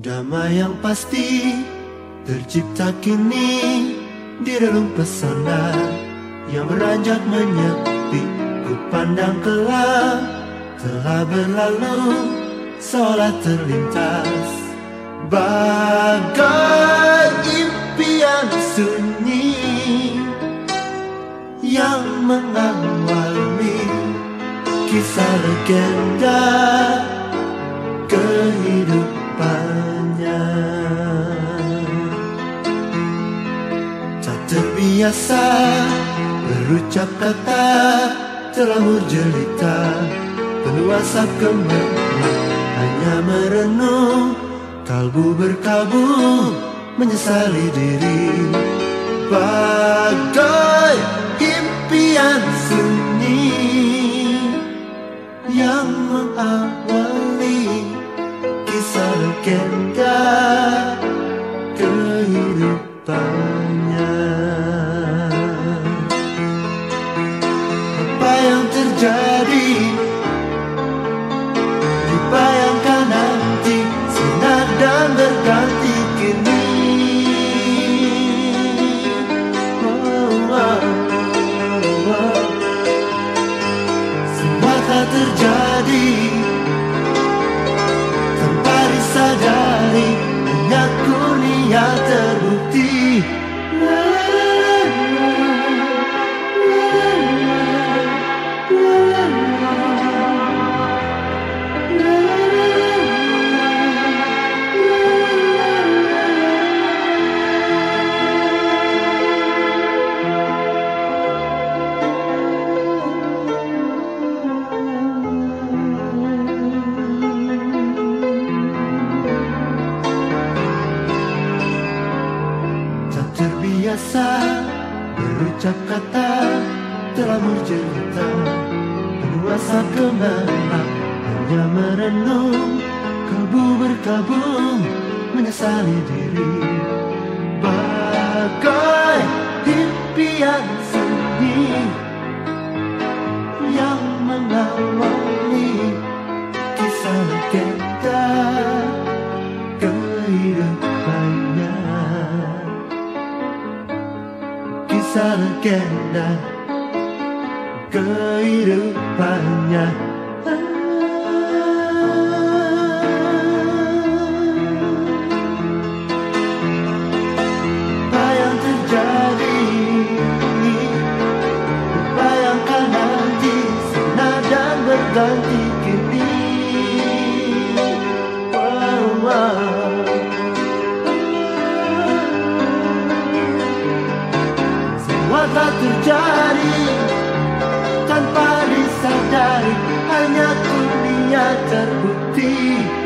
damai yang pasti tercipta kini di relung pesona yang beranjak menyepi. Ku pandang kelak telah berlalu seolah terlintas bagai impian sunyi yang mengawali kisah legenda kehidupannya. Tak terbiasa berucap kata, terlalu jelita, penuh asap gemerlap, hanya merenung, kalbu berkabung, menyesali diri. Bagai impian sunyi yang mengawali kisah legenda kehidupannya. Apa yang terjadi dibayangkan nanti, sinar dan berganti kini. Semua tak terjadi tanpa disadari, hanya kurnia terbukti. Terbiasa berucap kata, terlalu cerita, penuh asap gemerlap, hanya merenung, kalbu berkabung, menyesali diri. Bagai impian sunyi yang mengawali kisah legenda kehidupannya. Kisah legenda kehidupannya. Apa yang terjadi dibayangkan nanti, sinar dan berganti kini. Semua tak terjadi tanpa disadari, hanya kurnia terbukti.